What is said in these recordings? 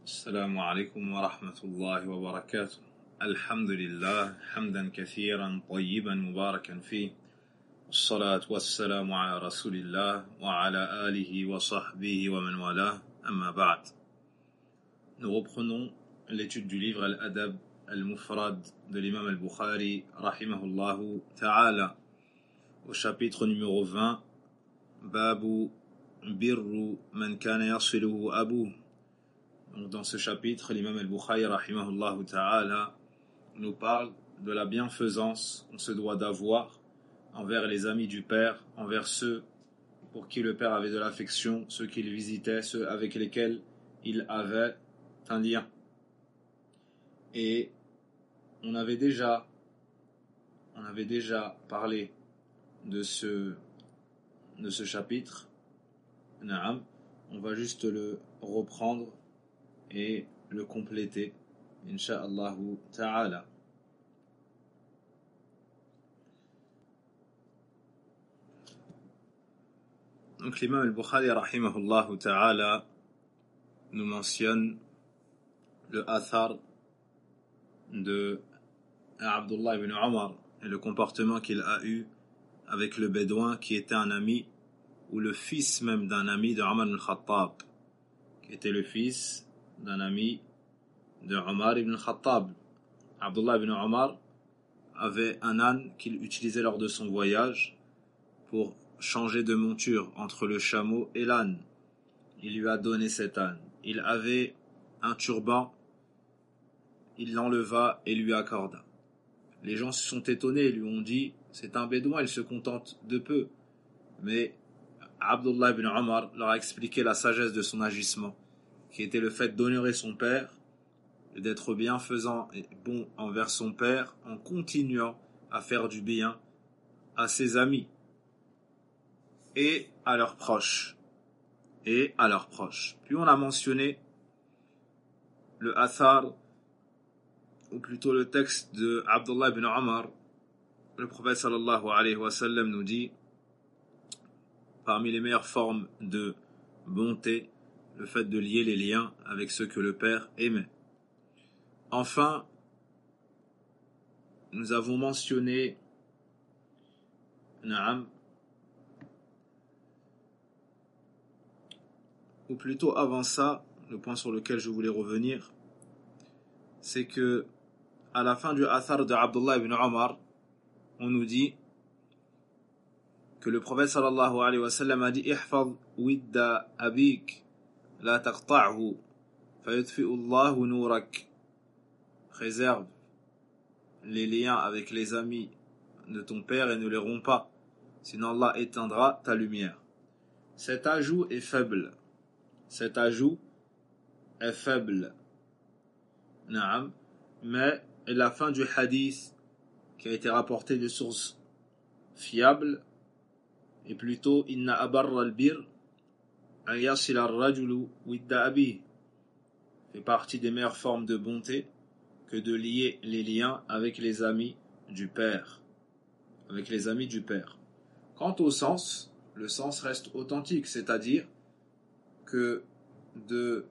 السلام عليكم ورحمة الله وبركاته. الحمد لله حمدا كثيرا طيبا مباركا فيه، والصلاة والسلام على رسول الله وعلى آله وصحبه ومن والاه. أما بعد. Nous reprenons l'étude du livre Al-Adab Al-Mufrad de l'imam Al-Bukhari rahimahullahu ta'ala au chapitre numéro 20, Babu birru man kana yasiluhu abuh. Donc dans ce chapitre, l'imam Al-Bukhari rahimahullahu ta'ala nous parle de la bienfaisance qu'on se doit d'avoir envers les amis du père, envers ceux pour qui le père avait de l'affection, ceux qu'il visitait, ceux avec lesquels il avait un lien. Et on avait déjà parlé de ce chapitre. Naam, on va juste le reprendre et le compléter, Inch'Allah ta'ala. Donc l'imam al-Bukhari rahimahullah ta'ala nous mentionne le athar de Abdullah ibn Omar et le comportement qu'il a eu avec le bédouin qui était un ami ou le fils même d'un ami de Omar ibn Khattab, qui était le fils d'un ami de Omar ibn Khattab. Abdullah ibn Omar avait un âne qu'il utilisait lors de son voyage pour changer de monture entre le chameau et l'âne. Il lui a donné cet âne. Il avait un turban, il l'enleva et lui accorda. Les gens se sont étonnés et lui ont dit, c'est un bédouin, il se contente de peu. Mais Abdullah ibn Omar leur a expliqué la sagesse de son agissement, qui était le fait d'honorer son père, et d'être bienfaisant et bon envers son père en continuant à faire du bien à ses amis et à leurs proches. Puis on a mentionné le athar, ou plutôt le texte de Abdullah ibn Omar. Le prophète sallallahu alayhi wa sallam nous dit, parmi les meilleures formes de bonté, le fait de lier les liens avec ceux que le père aimait. Enfin, nous avons mentionné ou plutôt avant ça, le point sur lequel je voulais revenir, c'est que à la fin du athar de Abdullah ibn Omar, on nous dit que le prophète sallallahu alayhi wa sallam a dit ihfaz widda abik la taqta'hu fayutfi'u Allahu nurak. Préserve les liens avec les amis de ton père et ne les romps pas, sinon Allah éteindra ta lumière. Cet ajout est faible. Naam, mais la fin du hadith qui a été rapporté de sources fiables est plutôt inna abarra al-bir an yasila ar-rajulu widda abih, fait partie des meilleures formes de bonté que de lier les liens avec les amis du père. Quant au sens, le sens reste authentique, c'est-à-dire que de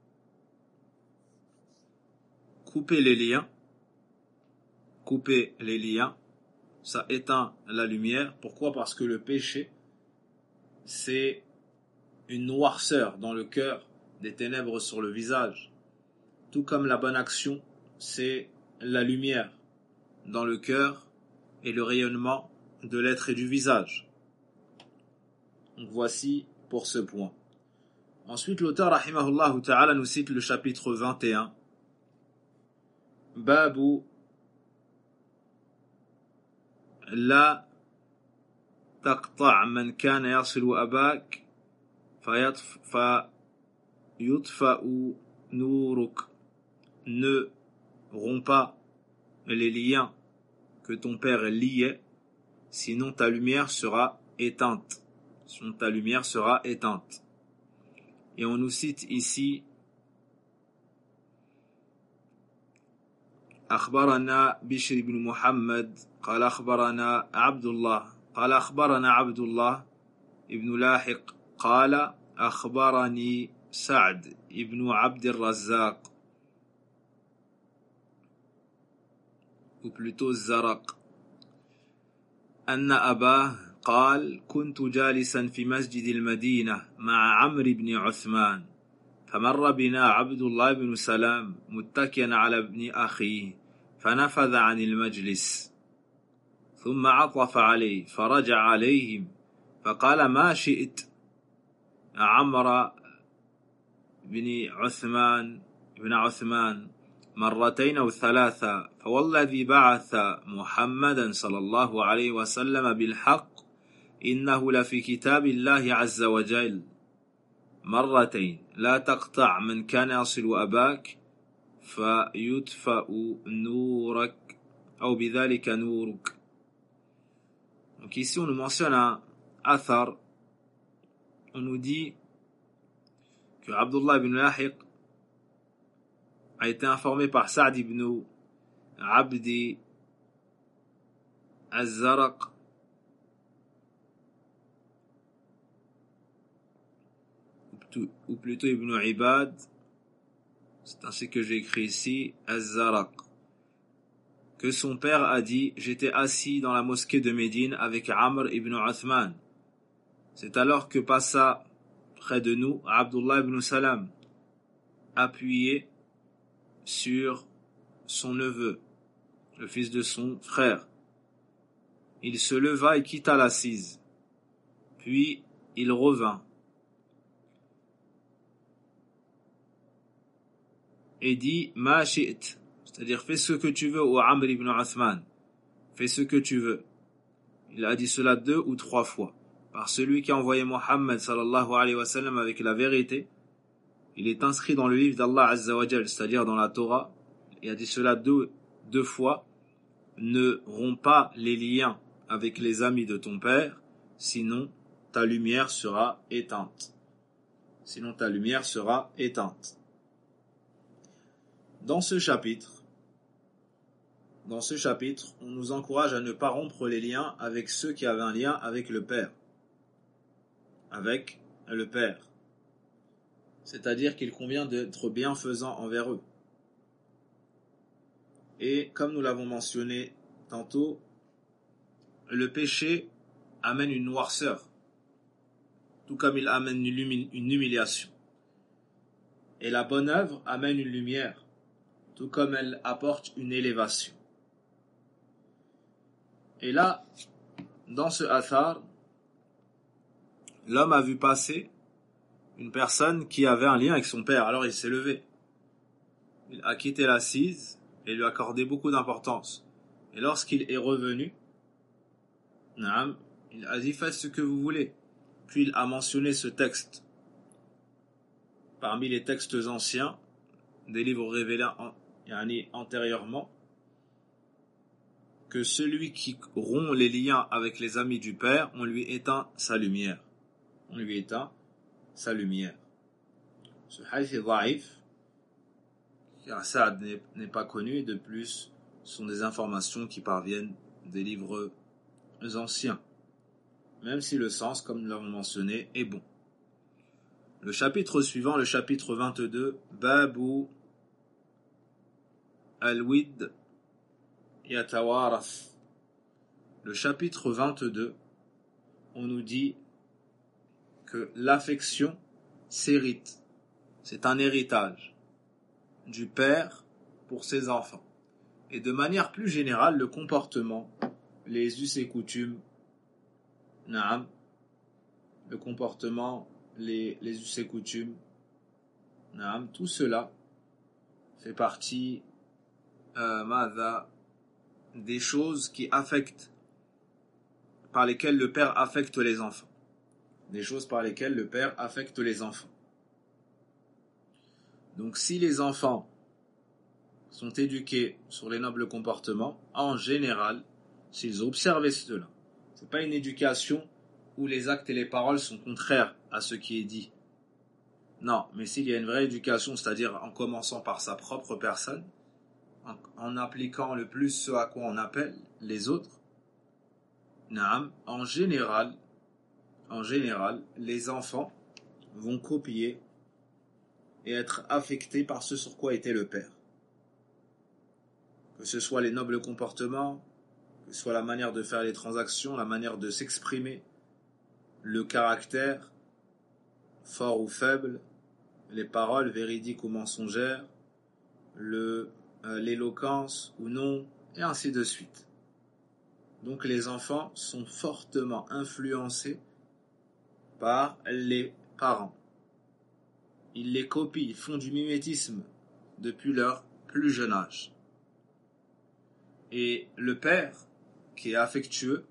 couper les liens, ça éteint la lumière. Pourquoi ? Parce que le péché, c'est une noirceur dans le cœur, des ténèbres sur le visage. Tout comme la bonne action, c'est la lumière dans le cœur et le rayonnement de l'être et du visage. Donc voici pour ce point. Ensuite, l'auteur rahimahullah ta'ala nous cite le chapitre 21. Babu la taqta' man kana yasilu abak fayutfa'u nuruk. Ne romps pas les liens que ton père liait, sinon ta lumière sera éteinte. Et on nous cite ici أخبرنا بشر بن محمد قال أخبرنا عبد الله ابن لاحق قال أخبرني سعد ibn Abd al-Razzaq, ou plutôt Zaraq, أن أباه قال كنت جالسا في مسجد المدينة مع عمرو بن عثمان فمر بنا عبد الله بن سلام متكئا على ابن أخيه فنفذ عن المجلس ثم عطف عليه فرجع عليهم فقال ما شئت عمرو بن عثمان مرتين أو ثلاثة فوالذي بعث محمدا صلى الله عليه وسلم بالحق إنه لفي كتاب الله عز وجل مرتين لا تقطع من كان يصل أباك فيطفأ نورك أو بذلك نورك. Donc ici on nous mentionne un athar, on nous dit que Abdullah ibn Lahiq a été informé par Sa'd ibn Abdi al-Zaraq ou plutôt Ibn Ibad, c'est ainsi que j'ai écrit ici, al-Zaraq, que son père a dit « J'étais assis dans la mosquée de Médine avec Amr ibn Uthman. C'est alors que passa près de nous Abdullah ibn Salam, appuyé sur son neveu, le fils de son frère. Il se leva et quitta l'assise. Puis il revint et dit « Ma shi't », c'est-à-dire « Fais ce que tu veux, ô Amr ibn Uthman, fais ce que tu veux ». Il a dit cela 2 ou 3 fois. Par celui qui a envoyé Mohammed sallallahu alayhi wa sallam avec la vérité, il est inscrit dans le livre d'Allah Azza wa Jal, c'est-à-dire dans la Torah. Il a dit cela deux fois. Ne romps pas les liens avec les amis de ton père, sinon ta lumière sera éteinte. Dans ce chapitre, on nous encourage à ne pas rompre les liens avec ceux qui avaient un lien avec le père. C'est-à-dire qu'il convient d'être bienfaisant envers eux. Et comme nous l'avons mentionné tantôt, le péché amène une noirceur, tout comme il amène une humiliation. Et la bonne œuvre amène une lumière, tout comme elle apporte une élévation. Et là, dans ce athar, l'homme a vu passer une personne qui avait un lien avec son père. Alors il s'est levé. Il a quitté l'assise et lui a accordé beaucoup d'importance. Et lorsqu'il est revenu, il a dit « Faites ce que vous voulez ». Puis il a mentionné ce texte parmi les textes anciens des livres révélés antérieurement, que celui qui rompt les liens avec les amis du père, on lui éteint sa lumière. Ce hadith est dhaïf, car Sa'd n'est pas connu, et de plus, ce sont des informations qui parviennent des livres anciens, même si le sens, comme nous l'avons mentionné, est bon. Le chapitre suivant, le chapitre 22, Babu al-Wid Yatawarath. Le chapitre 22, on nous dit que l'affection s'hérite. C'est un héritage du père pour ses enfants. Et de manière plus générale, le comportement, les us et coutumes, les us et coutumes, tout cela fait partie des choses qui affectent, par lesquelles le père affecte les enfants. Donc si les enfants sont éduqués sur les nobles comportements, en général, s'ils observaient cela, c'est pas une éducation où les actes et les paroles sont contraires à ce qui est dit. Non, mais s'il y a une vraie éducation, c'est-à-dire en commençant par sa propre personne, en appliquant le plus ce à quoi on appelle les autres, en général, les enfants vont copier et être affecté par ce sur quoi était le père. Que ce soit les nobles comportements, que ce soit la manière de faire les transactions, la manière de s'exprimer, le caractère, fort ou faible, les paroles véridiques ou mensongères, l'éloquence ou non, et ainsi de suite. Donc les enfants sont fortement influencés par les parents. Ils les copient, ils font du mimétisme depuis leur plus jeune âge. Et le père qui est affectueux,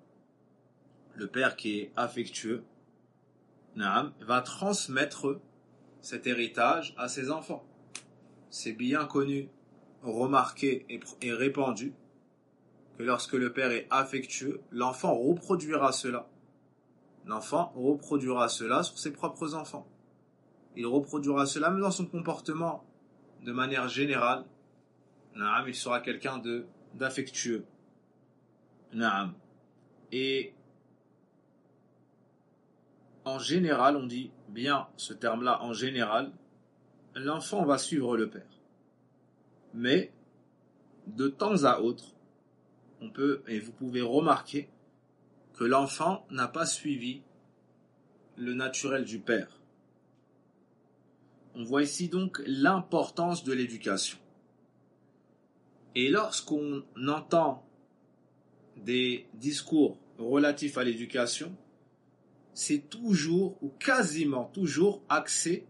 va transmettre cet héritage à ses enfants. C'est bien connu, remarqué et répandu que lorsque le père est affectueux, l'enfant reproduira cela. L'enfant reproduira cela sur ses propres enfants. Il reproduira cela même dans son comportement de manière générale. Il sera quelqu'un d'affectueux. Et en général, on dit bien ce terme-là, en général, l'enfant va suivre le père. Mais de temps à autre, vous pouvez remarquer que l'enfant n'a pas suivi le naturel du père. On voit ici donc l'importance de l'éducation. Et lorsqu'on entend des discours relatifs à l'éducation, c'est toujours ou quasiment toujours axé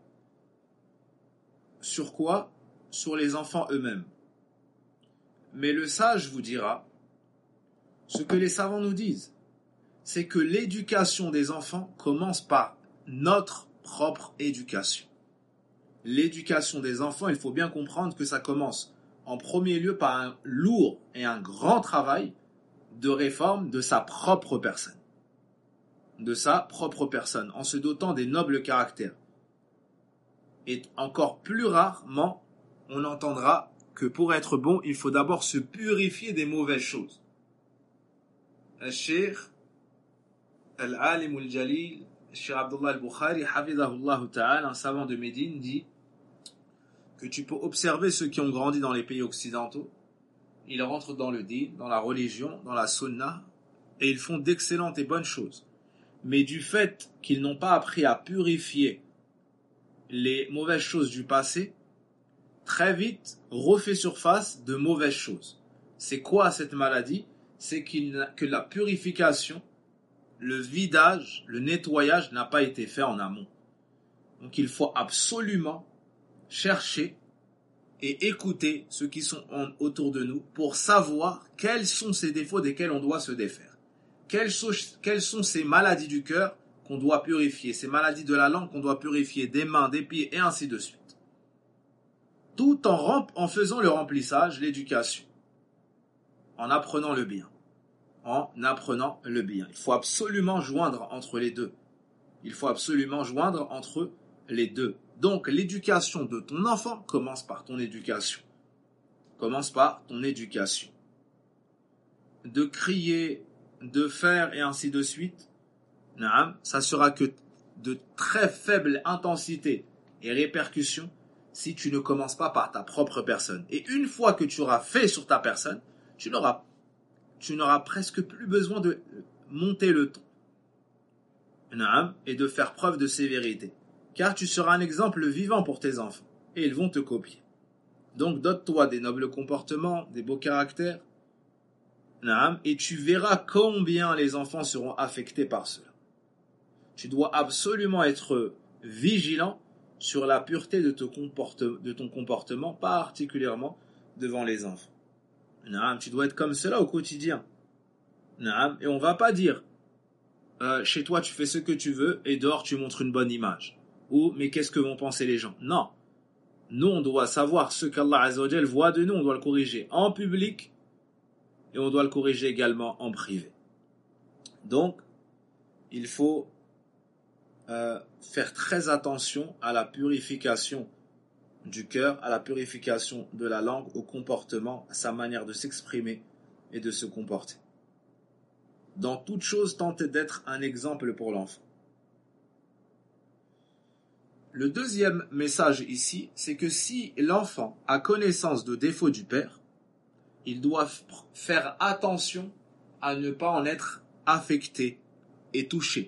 sur quoi? Sur les enfants eux-mêmes. Mais le sage vous dira, ce que les savants nous disent, c'est que l'éducation des enfants commence par notre propre éducation. L'éducation des enfants, il faut bien comprendre que ça commence en premier lieu par un lourd et un grand travail de réforme de sa propre personne. En se dotant des nobles caractères. Et encore plus rarement, on entendra que pour être bon, il faut d'abord se purifier des mauvaises choses. Al-Sheikh Al-Alim Al-Jalil, Sheikh Abdullah Al-Bukhari, Hafidahullah Ta'ala, un savant de Médine, dit que tu peux observer ceux qui ont grandi dans les pays occidentaux. Ils rentrent dans le din, dans la religion, dans la sunna, et ils font d'excellentes et bonnes choses. Mais du fait qu'ils n'ont pas appris à purifier les mauvaises choses du passé, très vite refait surface de mauvaises choses. C'est quoi cette maladie? C'est que la purification, le vidage, le nettoyage n'a pas été fait en amont. Donc il faut absolument chercher et écouter ceux qui sont autour de nous pour savoir quels sont ces défauts desquels on doit se défaire. Quelles sont ces maladies du cœur qu'on doit purifier, ces maladies de la langue qu'on doit purifier, des mains, des pieds et ainsi de suite. Tout en faisant le remplissage, l'éducation, en apprenant le bien. Il faut absolument joindre entre les deux. Donc l'éducation de ton enfant commence par ton éducation. De crier, de faire et ainsi de suite, ça sera que de très faible intensité et répercussions si tu ne commences pas par ta propre personne. Et une fois que tu auras fait sur ta personne, tu n'auras presque plus besoin de monter le ton et de faire preuve de sévérité. Car tu seras un exemple vivant pour tes enfants et ils vont te copier. Donc dote-toi des nobles comportements, des beaux caractères, et tu verras combien les enfants seront affectés par cela. Tu dois absolument être vigilant sur la pureté de ton comportement, particulièrement devant les enfants. Tu dois être comme cela au quotidien. Et on ne va pas dire chez toi tu fais ce que tu veux et dehors tu montres une bonne image. Ou mais qu'est-ce que vont penser les gens? Non. Nous on doit savoir ce qu'Allah Azza wa Jal voit de nous, on doit le corriger en public et on doit le corriger également en privé. Donc il faut faire très attention à la purification du cœur, à la purification de la langue, au comportement, à sa manière de s'exprimer et de se comporter. Dans toute chose, tentez d'être un exemple pour l'enfant. Le deuxième message ici, c'est que si l'enfant a connaissance de défauts du père, il doit faire attention à ne pas en être affecté et touché.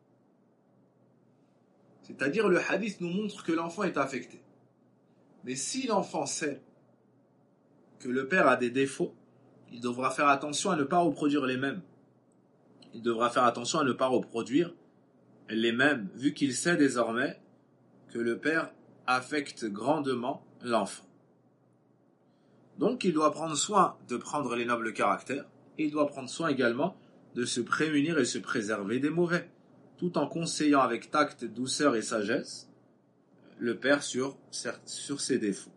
C'est-à-dire, le hadith nous montre que l'enfant est affecté. Mais si l'enfant sait que le père a des défauts, il devra faire attention à ne pas reproduire les mêmes. Il devra faire attention à ne pas reproduire les mêmes, vu qu'il sait désormais que le père affecte grandement l'enfant. Donc il doit prendre soin de prendre les nobles caractères, et il doit prendre soin également de se prémunir et se préserver des mauvais, tout en conseillant avec tact, douceur et sagesse le père sur ses défauts.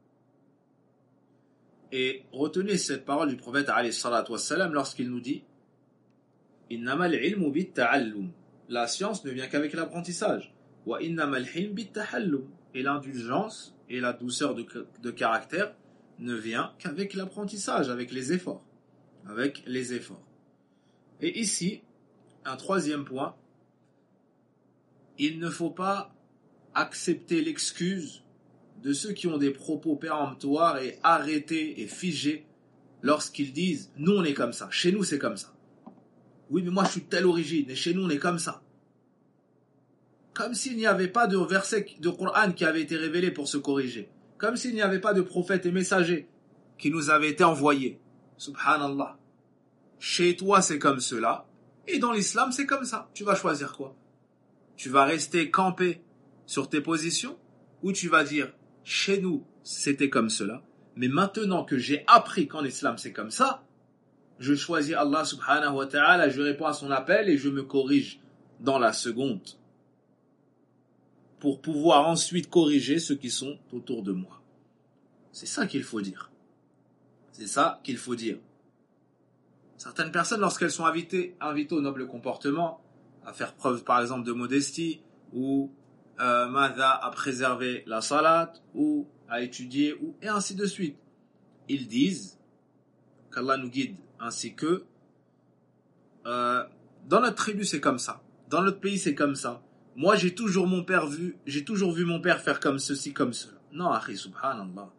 Et retenez cette parole du prophète alayhi salatu wassalam lorsqu'il nous dit Innamal ilmu bit ta'allum. La science ne vient qu'avec l'apprentissage. Wa innamal hilm bit tahallum. Et l'indulgence et la douceur de caractère ne vient qu'avec l'apprentissage, avec les efforts. Avec les efforts. Et ici, un troisième point, il ne faut pas accepter l'excuse de ceux qui ont des propos péremptoires et arrêtés et figés lorsqu'ils disent « nous on est comme ça, chez nous c'est comme ça ». Oui mais moi je suis de telle origine et chez nous on est comme ça. Comme s'il n'y avait pas de verset de Coran qui avait été révélé pour se corriger. Comme s'il n'y avait pas de prophètes et messagers qui nous avaient été envoyés. Subhanallah. Chez toi c'est comme cela et dans l'islam c'est comme ça. Tu vas choisir quoi? Tu vas rester campé sur tes positions ou tu vas dire chez nous c'était comme cela, mais maintenant que j'ai appris qu'en islam c'est comme ça, je choisis Allah subhanahu wa ta'ala, je réponds à son appel et je me corrige dans la seconde pour pouvoir ensuite corriger ceux qui sont autour de moi. C'est ça qu'il faut dire. C'est ça qu'il faut dire. Certaines personnes, lorsqu'elles sont invitées au noble comportement, à faire preuve par exemple de modestie, ou à préserver la salat, ou à étudier, et ainsi de suite, ils disent qu'Allah nous guide ainsi que dans notre tribu c'est comme ça, dans notre pays c'est comme ça, moi j'ai toujours vu mon père faire comme ceci, comme cela. Non, akhi, subhanallah.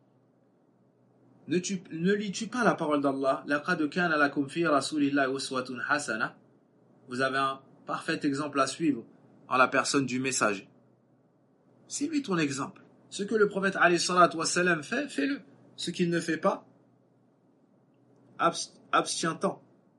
Ne lis-tu pas la parole d'Allah? Laqad kana lakum fi rasulillahi uswatun hasana. Vous avez un parfait exemple à suivre en la personne du messager. C'est lui ton exemple. Ce que le prophète alayhi salatu wassalam fait, fais-le. Ce qu'il ne fait pas, abstiens-t'en.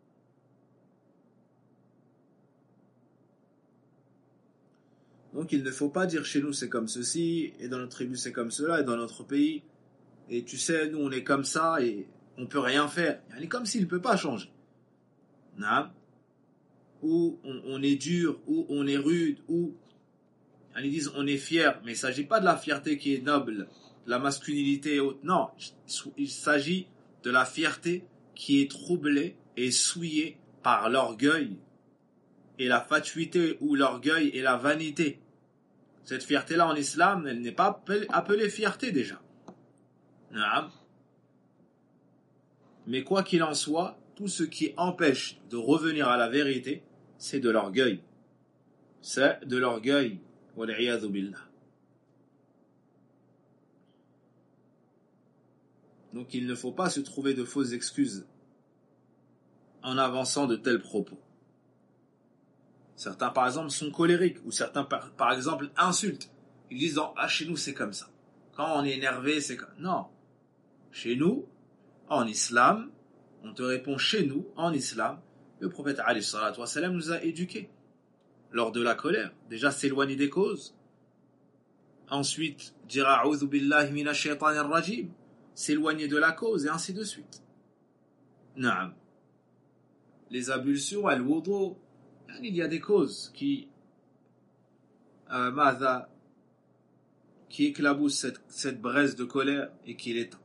Donc il ne faut pas dire chez nous c'est comme ceci, et dans notre tribu c'est comme cela, et dans notre pays, et tu sais, nous on est comme ça, et on peut rien faire. Il est comme s'il ne peut pas changer. Non. Ou on est dur, ou on est rude, ou ils disent on est fier, mais il ne s'agit pas de la fierté qui est noble, de la masculinité haute. Non, il s'agit de la fierté qui est troublée et souillée par l'orgueil et la fatuité, ou l'orgueil et la vanité. Cette fierté-là en islam, elle n'est pas appelée fierté déjà. Non. Mais quoi qu'il en soit, tout ce qui empêche de revenir à la vérité, c'est de l'orgueil. C'est de l'orgueil. Wal'iyadhu billah. Donc il ne faut pas se trouver de fausses excuses en avançant de tels propos. Certains par exemple sont colériques, ou certains par exemple insultent. Ils disent chez nous c'est comme ça. Quand on est énervé c'est comme... Non. Chez nous, en islam, on te répond chez nous, en islam, le prophète alayhi salatu wassalam nous a éduqués. Lors de la colère, déjà s'éloigner des causes. Ensuite, dire a'udhu billahi minash shaitanir rajim, s'éloigner de la cause, et ainsi de suite. Naam. Les ablutions, al-wudu, il y a des causes qui éclaboussent cette braise de colère et qui l'éteint.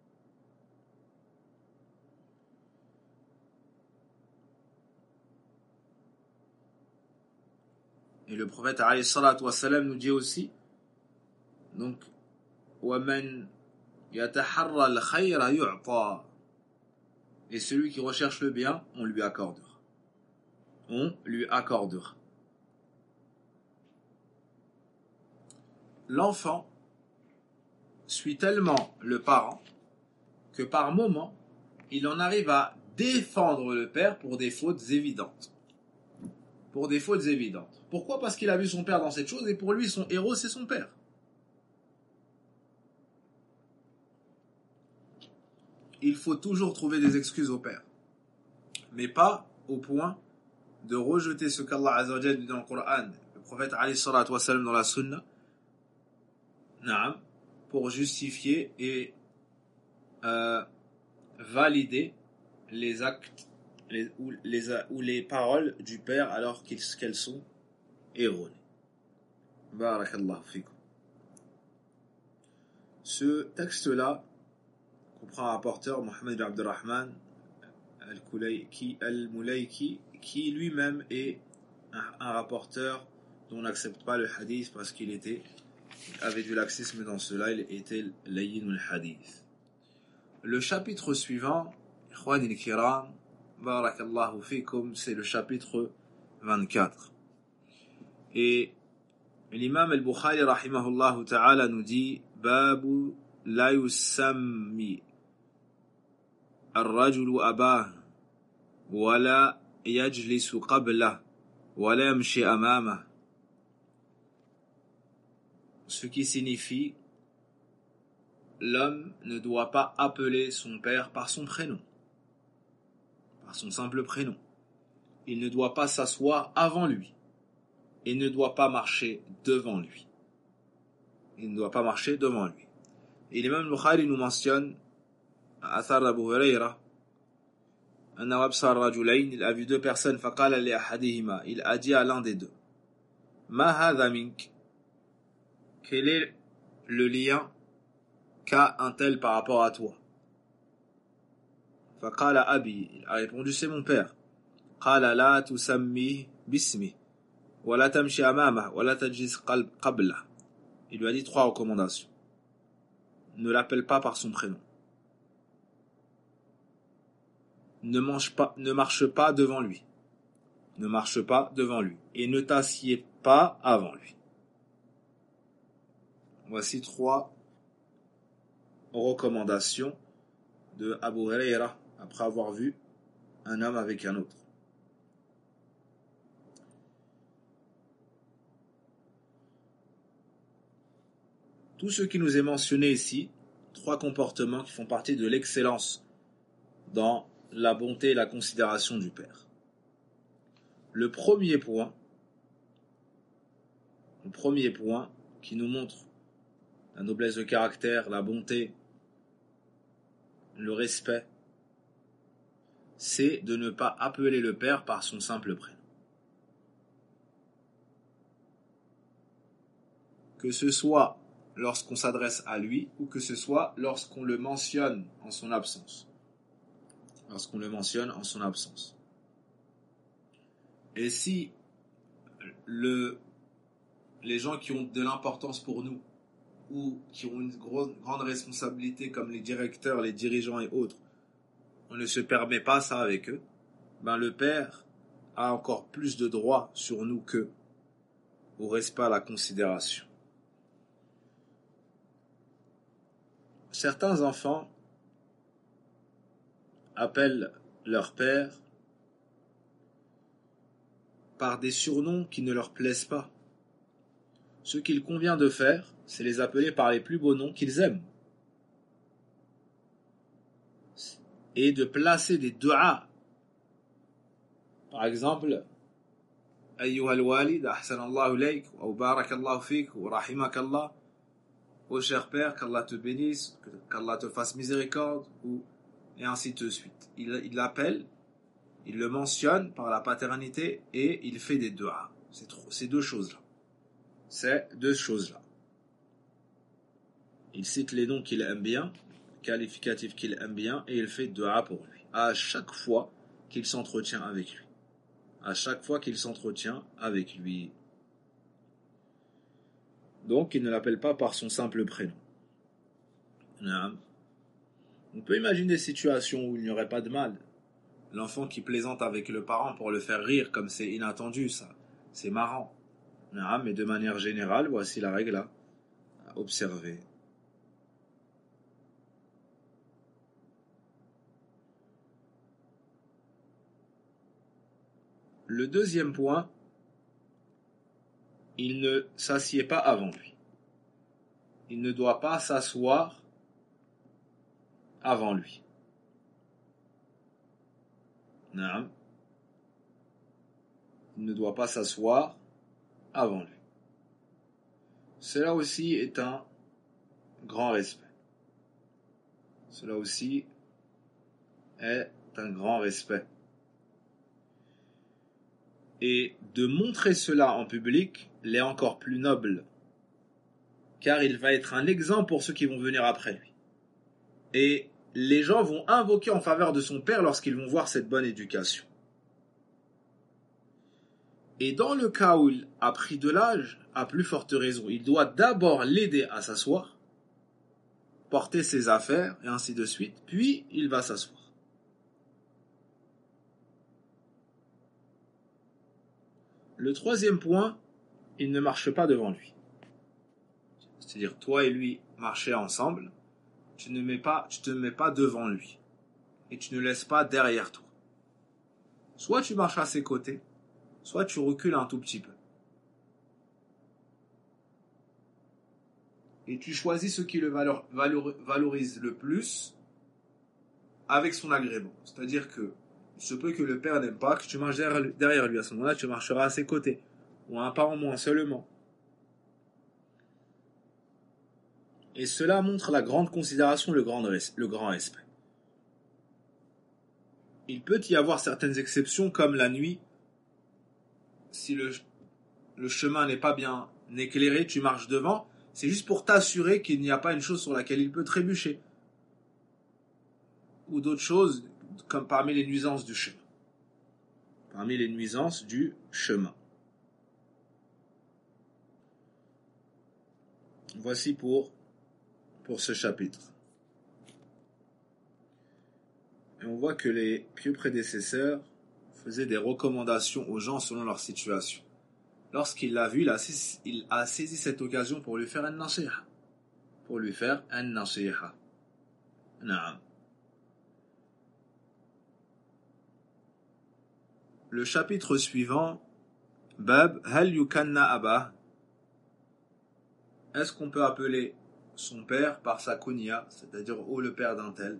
Et le prophète alayhi salatu wassalam nous dit aussi, donc وَمَنْ يَتَحَرَّى الْخَيْرَ يُعْطَى. Et celui qui recherche le bien, on lui accordera. On lui accordera. l'enfant suit tellement le parent que par moment, il en arrive à défendre le père pour des fautes évidentes. Pour des fautes évidentes. Pourquoi? Parce qu'il a vu son père dans cette chose et pour lui, son héros, c'est son père. Il faut toujours trouver des excuses au père. Mais pas au point de rejeter ce qu'Allah Azza wa Jalla dit dans le Coran, le prophète alayhi salatu wa salam dans la Sunna, pour justifier et valider les actes ou les paroles du père alors qu'elles sont erronées. Barakallahu fikum. Ce texte-là comprend un rapporteur, Mohammed ibn Abdurrahman al-Mulayki, qui lui-même est un rapporteur dont on n'accepte pas le hadith parce qu'il avait du laxisme dans cela, il était layyin al-hadith. Le chapitre suivant, Ikhwan al-Kiram, Barakallahu fikum, c'est le chapitre 24. Et l'imam al-Bukhari rahimahullah ta'ala nous dit Babu la yusammi الرجل أباه ولا يجلس قبله ولا يمشي أمامه. Ce qui signifie l'homme ne doit pas appeler son père par son prénom, par son simple prénom. Il ne doit pas s'asseoir avant lui et ne doit pas marcher devant lui. Il ne doit pas marcher devant lui. Et l'imam Bukhari nous mentionne Athar Abu Huraira, il a vu deux personnes, il a dit à l'un des deux, Ma hadha mink, quel est le lien qu'a un tel par rapport à toi? Faqala abi, il a répondu, c'est mon père. Qala la tusammi bismi, wa la tamshi amamah, wa la tajlis qablah. Il lui a dit 3 recommandations. Ne l'appelle pas par son prénom. Ne marche pas devant lui. Ne marche pas devant lui. Et ne t'assieds pas avant lui. Voici 3 recommandations de Abu Huraira après avoir vu un homme avec un autre. Tout ce qui nous est mentionné ici, 3 comportements qui font partie de l'excellence dans la bonté et la considération du père. Le premier point qui nous montre la noblesse de caractère, la bonté, le respect, c'est de ne pas appeler le père par son simple prénom. Que ce soit lorsqu'on s'adresse à lui ou que ce soit lorsqu'on le mentionne en son absence. Et si les gens qui ont de l'importance pour nous ou qui ont une grande responsabilité comme les directeurs, les dirigeants et autres, on ne se permet pas ça avec eux, le père a encore plus de droits sur nous qu'eux, au respect, à la considération. Certains enfants appellent leur père par des surnoms qui ne leur plaisent pas. Ce qu'il convient de faire, c'est les appeler par les plus beaux noms qu'ils aiment. Et de placer des du'a. Par exemple, Ayyuhal walid, ahsanallahu ilayk, ou barakallahu fik, ou rahimakallah. Ô cher père, qu'Allah te bénisse, qu'Allah te fasse miséricorde, et ainsi de suite. Il l'appelle, il le mentionne par la paternité et il fait des du'a. C'est deux choses-là. Il cite les noms qu'il aime bien, qualificatifs qu'il aime bien, et il fait du'a pour lui. À chaque fois qu'il s'entretient avec lui. Donc, il ne l'appelle pas par son simple prénom. On peut imaginer des situations où il n'y aurait pas de mal. L'enfant qui plaisante avec le parent pour le faire rire, comme c'est inattendu, ça, c'est marrant. Mais de manière générale, voici la règle. observer. Le deuxième point, il ne s'assied pas avant lui. Il ne doit pas s'asseoir avant lui. Non. Il ne doit pas s'asseoir avant lui. Cela aussi est un grand respect. Cela aussi est un grand respect. Et de montrer cela en public l'est encore plus noble, car il va être un exemple pour ceux qui vont venir après lui. Et les gens vont invoquer en faveur de son père lorsqu'ils vont voir cette bonne éducation. Et dans le cas où il a pris de l'âge, à plus forte raison, il doit d'abord l'aider à s'asseoir, porter ses affaires, et ainsi de suite, puis il va s'asseoir. Le troisième point, il ne marche pas devant lui. C'est-à-dire, toi et lui marchez ensemble, tu te mets pas devant lui, et tu ne laisses pas derrière toi. Soit tu marches à ses côtés, soit tu recules un tout petit peu. Et tu choisis ce qui le valorise le plus avec son agrément. C'est-à-dire que il se peut que le père n'aime pas que tu marches derrière lui. À ce moment-là, tu marcheras à ses côtés. Ou un pas en moins seulement. Et cela montre la grande considération, le grand respect. Il peut y avoir certaines exceptions, comme la nuit. Si le chemin n'est pas bien éclairé, tu marches devant. C'est juste pour t'assurer qu'il n'y a pas une chose sur laquelle il peut trébucher. Ou d'autres choses, comme parmi les nuisances du chemin. Parmi les nuisances du chemin. Voici pour ce chapitre. Et on voit que les pieux prédécesseurs faisaient des recommandations aux gens selon leur situation. Lorsqu'il l'a vu, il a saisi cette occasion pour lui faire un nasiha. Naam. Le chapitre suivant, Bab, Hal yukanna abah. Est-ce qu'on peut appeler son père par sa kunya, c'est-à-dire le père d'un tel?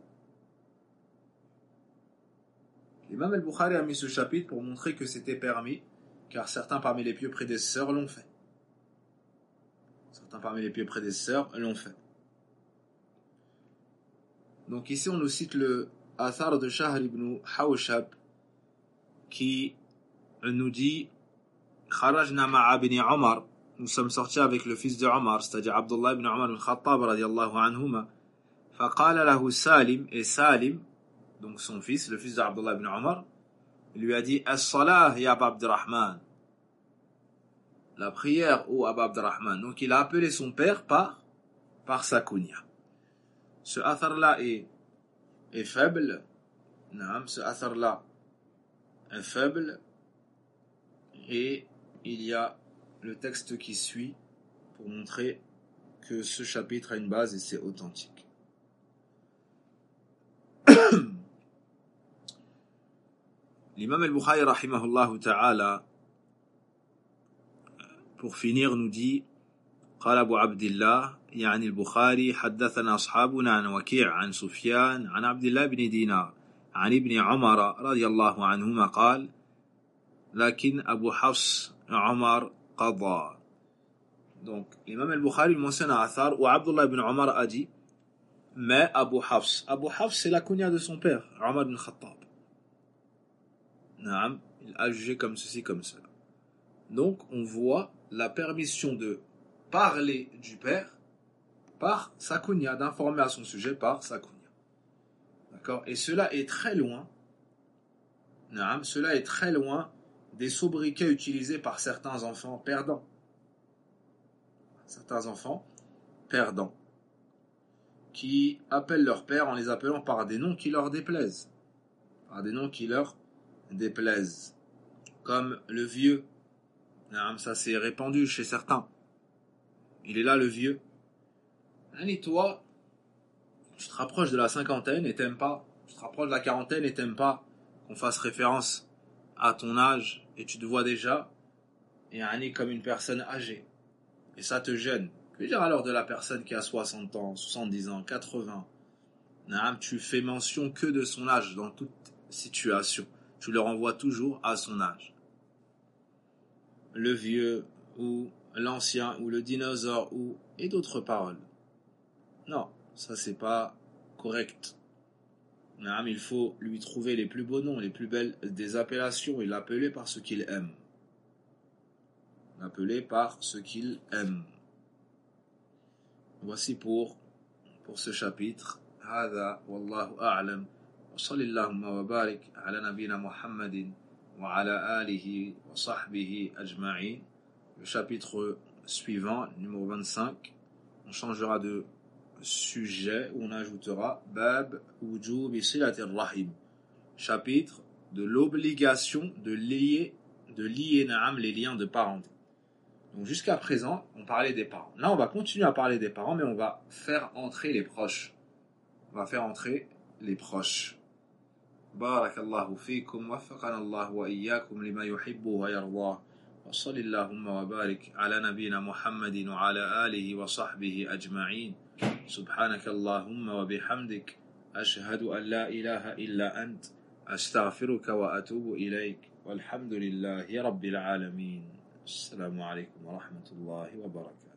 L'imam al-Bukhari a mis ce chapitre pour montrer que c'était permis, car certains parmi les pieux prédécesseurs l'ont fait. Donc ici on nous cite le athar de Shahr ibn Hawshab qui nous dit Kharajna ma'a ibn Omar, nous sommes sortis avec le fils de Omar, c'est-à-dire Abdullah ibn Omar al-Khattab radiyallahu anhuma. Faqala lahu Salim, et Salim, donc son fils, le fils d'Abdullah ibn Omar, lui a dit As-salah ya Aba Abdurrahman, la prière ô Aba Abdurrahman. Donc il a appelé son père par sa kunya. Ce athar-là est faible. Ce athar-là est faible. Et il y a le texte qui suit pour montrer que ce chapitre a une base et c'est authentique. L'imam al-Bukhari rahimahullah ta'ala, pour finir, nous dit قال أبو عبد الله يعني البخاري حدثنا أصحابنا عن وكيع عن سفيان عن عبد الله بن دينار عن ابن عمر رضي الله عنهما قال لكن أبو حفص عمر قضى. Donc l'imam al-Bukhari mentionne un athar où Abdullah ibn Omar a dit mais Abu Hafs c'est la kunya de son père Omar ibn Khattab. Naam, il a jugé comme ceci comme cela. Donc on voit la permission de parler du père par sa kunya, d'informer à son sujet par sa kunya. D'accord? Et cela est très loin. Naam, cela est très loin des sobriquets utilisés par certains enfants perdants. Qui appellent leur père en les appelant par des noms qui leur déplaisent. Comme le vieux. Ça s'est répandu chez certains. Il est là le vieux. Toi, tu te rapproches de la cinquantaine et t'aimes pas. Tu te rapproches de la quarantaine et t'aimes pas qu'on fasse référence à ton âge et tu te vois déjà comme une personne âgée. Et ça te gêne. Que dire alors de la personne qui a 60 ans, 70 ans, 80? Tu fais mention que de son âge dans toute situation. Tu le renvoies toujours à son âge. Le vieux ou l'ancien ou le dinosaure et d'autres paroles. Non, ça c'est pas correct. Il faut lui trouver les plus beaux noms, les plus belles des appellations et l'appeler par ce qu'il aime. L'appeler par ce qu'il aime. Voici pour ce chapitre. هذا والله أعلم وصلى اللهم وبارك على نبينا محمد وعلى آله وصحبه أجمعين. Le chapitre suivant, numéro 25, on changera de sujet où on ajoutera Bab Wujub Silatir Rahim, chapitre de l'obligation de lier les liens de parenté. Donc jusqu'à présent, on parlait des parents. Là, on va continuer à parler des parents, mais on va faire entrer les proches. Barakallahu fikum, waffaqana Allah wa iyyakum lima yuhibbu wa yardah. Wa sallallahu wa barik ala nabina Muhammadin wa ala alihi wa sahbihi ajma'in. Subhanaka Allahumma wa bihamdik. Ashhadu an la ilaha illa ant. Astaghfiruka wa atubu ilayk. Walhamdulillahi rabbil alamin. السلام عليكم ورحمة الله وبركاته.